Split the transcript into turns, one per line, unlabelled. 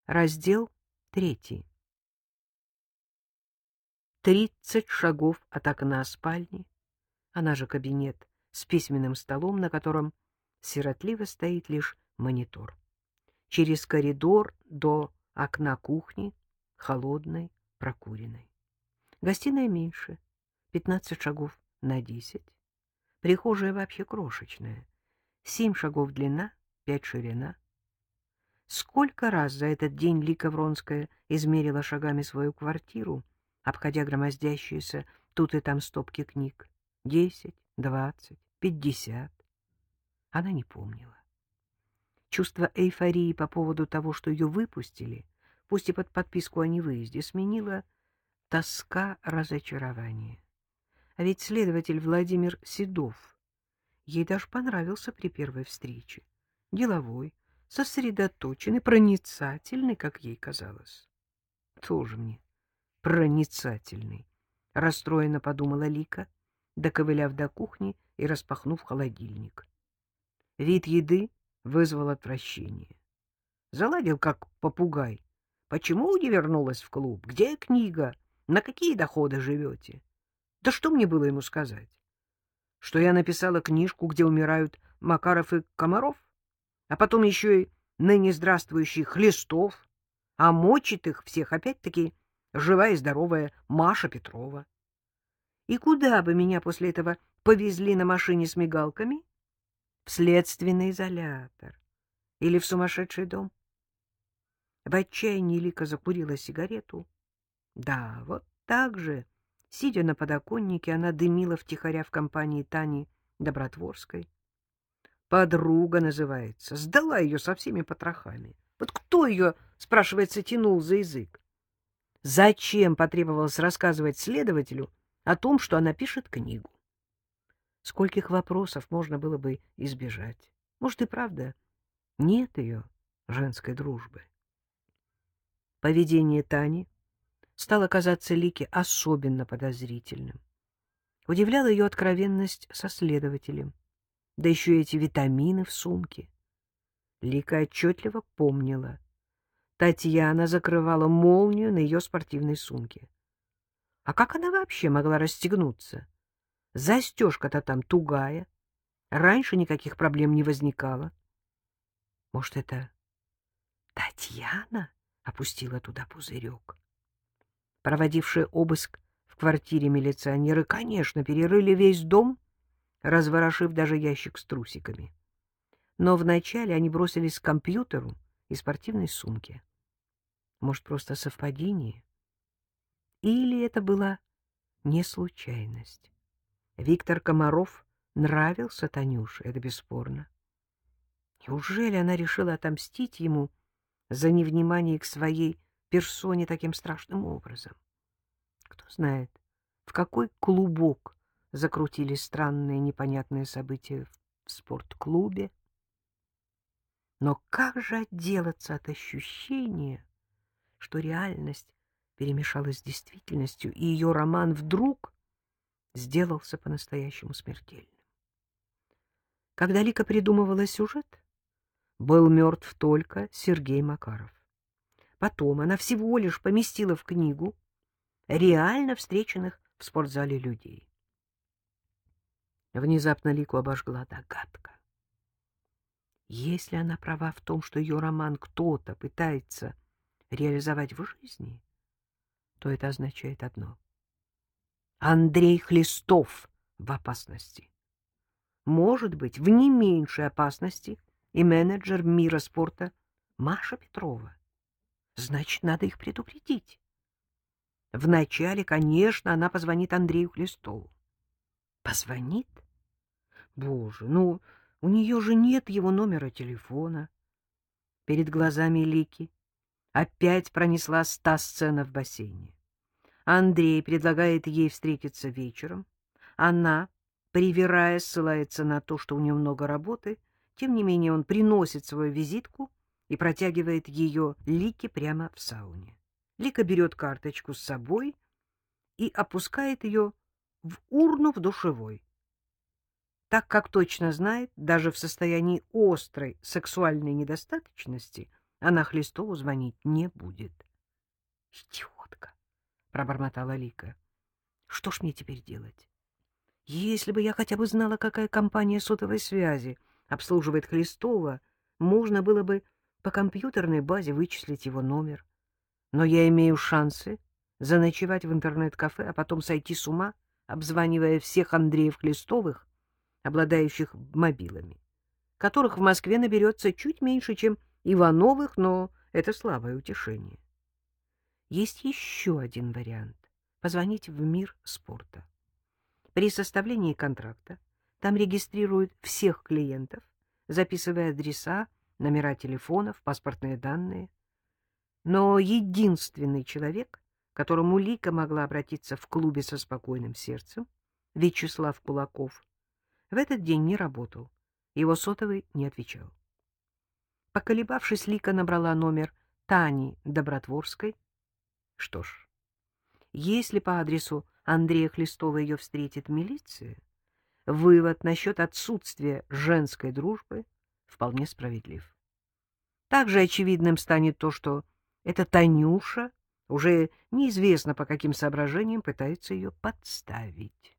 Раздел 3. 30 шагов от окна спальни, она же кабинет, с письменным столом, на котором сиротливо стоит лишь монитор. Через коридор до окна кухни, холодной, прокуренной. Гостиная меньше, 15 шагов на 10. Прихожая вообще крошечная. 7 шагов длина, 5 ширина. Сколько раз за этот день Лика Вронская измерила шагами свою квартиру, обходя громоздящиеся тут и там стопки книг? 10, 20, 50. Она не помнила. Чувство эйфории по поводу того, что ее выпустили, пусть и под подписку о невыезде, сменила тоска разочарования. А ведь следователь Владимир Седов ей даже понравился при первой встрече. Деловой, сосредоточенный, проницательный, как ей казалось. Тоже мне проницательный, расстроенно подумала Лика, доковыляв до кухни и распахнув холодильник. Вид еды вызвал отвращение. Заладил, как попугай. Почему не вернулась в клуб? Где книга? На какие доходы живете? Да что мне было ему сказать? Что я написала книжку, где умирают Макаров и Комаров? А потом еще и ныне здравствующий Хлестов, а мочит их всех опять-таки живая и здоровая Маша Петрова. И куда бы меня после этого повезли на машине с мигалками? В следственный изолятор или в сумасшедший дом? В отчаянии Лика закурила сигарету. Да, вот так же, сидя на подоконнике, она дымила втихаря в компании Тани Добротворской. Подруга называется. Сдала ее со всеми потрохами. Вот кто ее, спрашивается, тянул за язык? Зачем потребовалось рассказывать следователю о том, что она пишет книгу? Скольких вопросов можно было бы избежать? Может, и правда, нет ее женской дружбы. Поведение Тани стало казаться Лике особенно подозрительным. Удивляла ее откровенность со следователем. Да еще эти витамины в сумке. Лика отчетливо помнила. Татьяна закрывала молнию на ее спортивной сумке. А как она вообще могла расстегнуться? Застежка-то там тугая. Раньше никаких проблем не возникало. Может, это Татьяна опустила туда пузырек? Проводившие обыск в квартире милиционеры, конечно, перерыли весь дом, разворошив даже ящик с трусиками. Но вначале они бросились к компьютеру и спортивной сумке. Может, просто совпадение? Или это была не случайность? Виктор Комаров нравился Танюше, это бесспорно. Неужели она решила отомстить ему за невнимание к своей персоне таким страшным образом? Кто знает, в какой клубок закрутились странные непонятные события в спортклубе. Но как же отделаться от ощущения, что реальность перемешалась с действительностью, и ее роман вдруг сделался по-настоящему смертельным? Когда Лика придумывала сюжет, был мертв только Сергей Макаров. Потом она всего лишь поместила в книгу реально встреченных в спортзале людей. Внезапно Лику обожгла догадка. Если она права в том, что ее роман кто-то пытается реализовать в жизни, то это означает одно: Андрей Хлестов в опасности. Может быть, в не меньшей опасности и менеджер мира спорта Маша Петрова. Значит, надо их предупредить. Вначале, конечно, она позвонит Андрею Хлестову. Позвонит? Боже, ну, у нее же нет его номера телефона. Перед глазами Лики опять пронеслась та сцена в бассейне. Андрей предлагает ей встретиться вечером. Она, привирая, ссылается на то, что у нее много работы. Тем не менее он приносит свою визитку и протягивает ее Лике прямо в сауне. Лика берет карточку с собой и опускает ее в урну в душевой. Так как точно знает, даже в состоянии острой сексуальной недостаточности Она Хлестову звонить не будет. — Идиотка! — пробормотала Лика. — Что ж мне теперь делать? Если бы я хотя бы знала, какая компания сотовой связи обслуживает Хлестова, можно было бы по компьютерной базе вычислить его номер. Но я имею шансы заночевать в интернет-кафе, а потом сойти с ума, обзванивая всех Андреев Хлестовых, обладающих мобилами, которых в Москве наберется чуть меньше, чем Ивановых, но это слабое утешение. Есть еще один вариант — позвонить в мир спорта. При составлении контракта там регистрируют всех клиентов, записывая адреса, номера телефонов, паспортные данные. Но единственный человек, к которому Лика могла обратиться в клубе со спокойным сердцем, Вячеслав Кулаков, в этот день не работал, его сотовый не отвечал. Поколебавшись, Лика набрала номер Тани Добротворской. Что ж, если по адресу Андрея Хлестова ее встретит милиция, вывод насчет отсутствия женской дружбы вполне справедлив. Также очевидным станет то, что эта Танюша уже неизвестно по каким соображениям пытается ее подставить.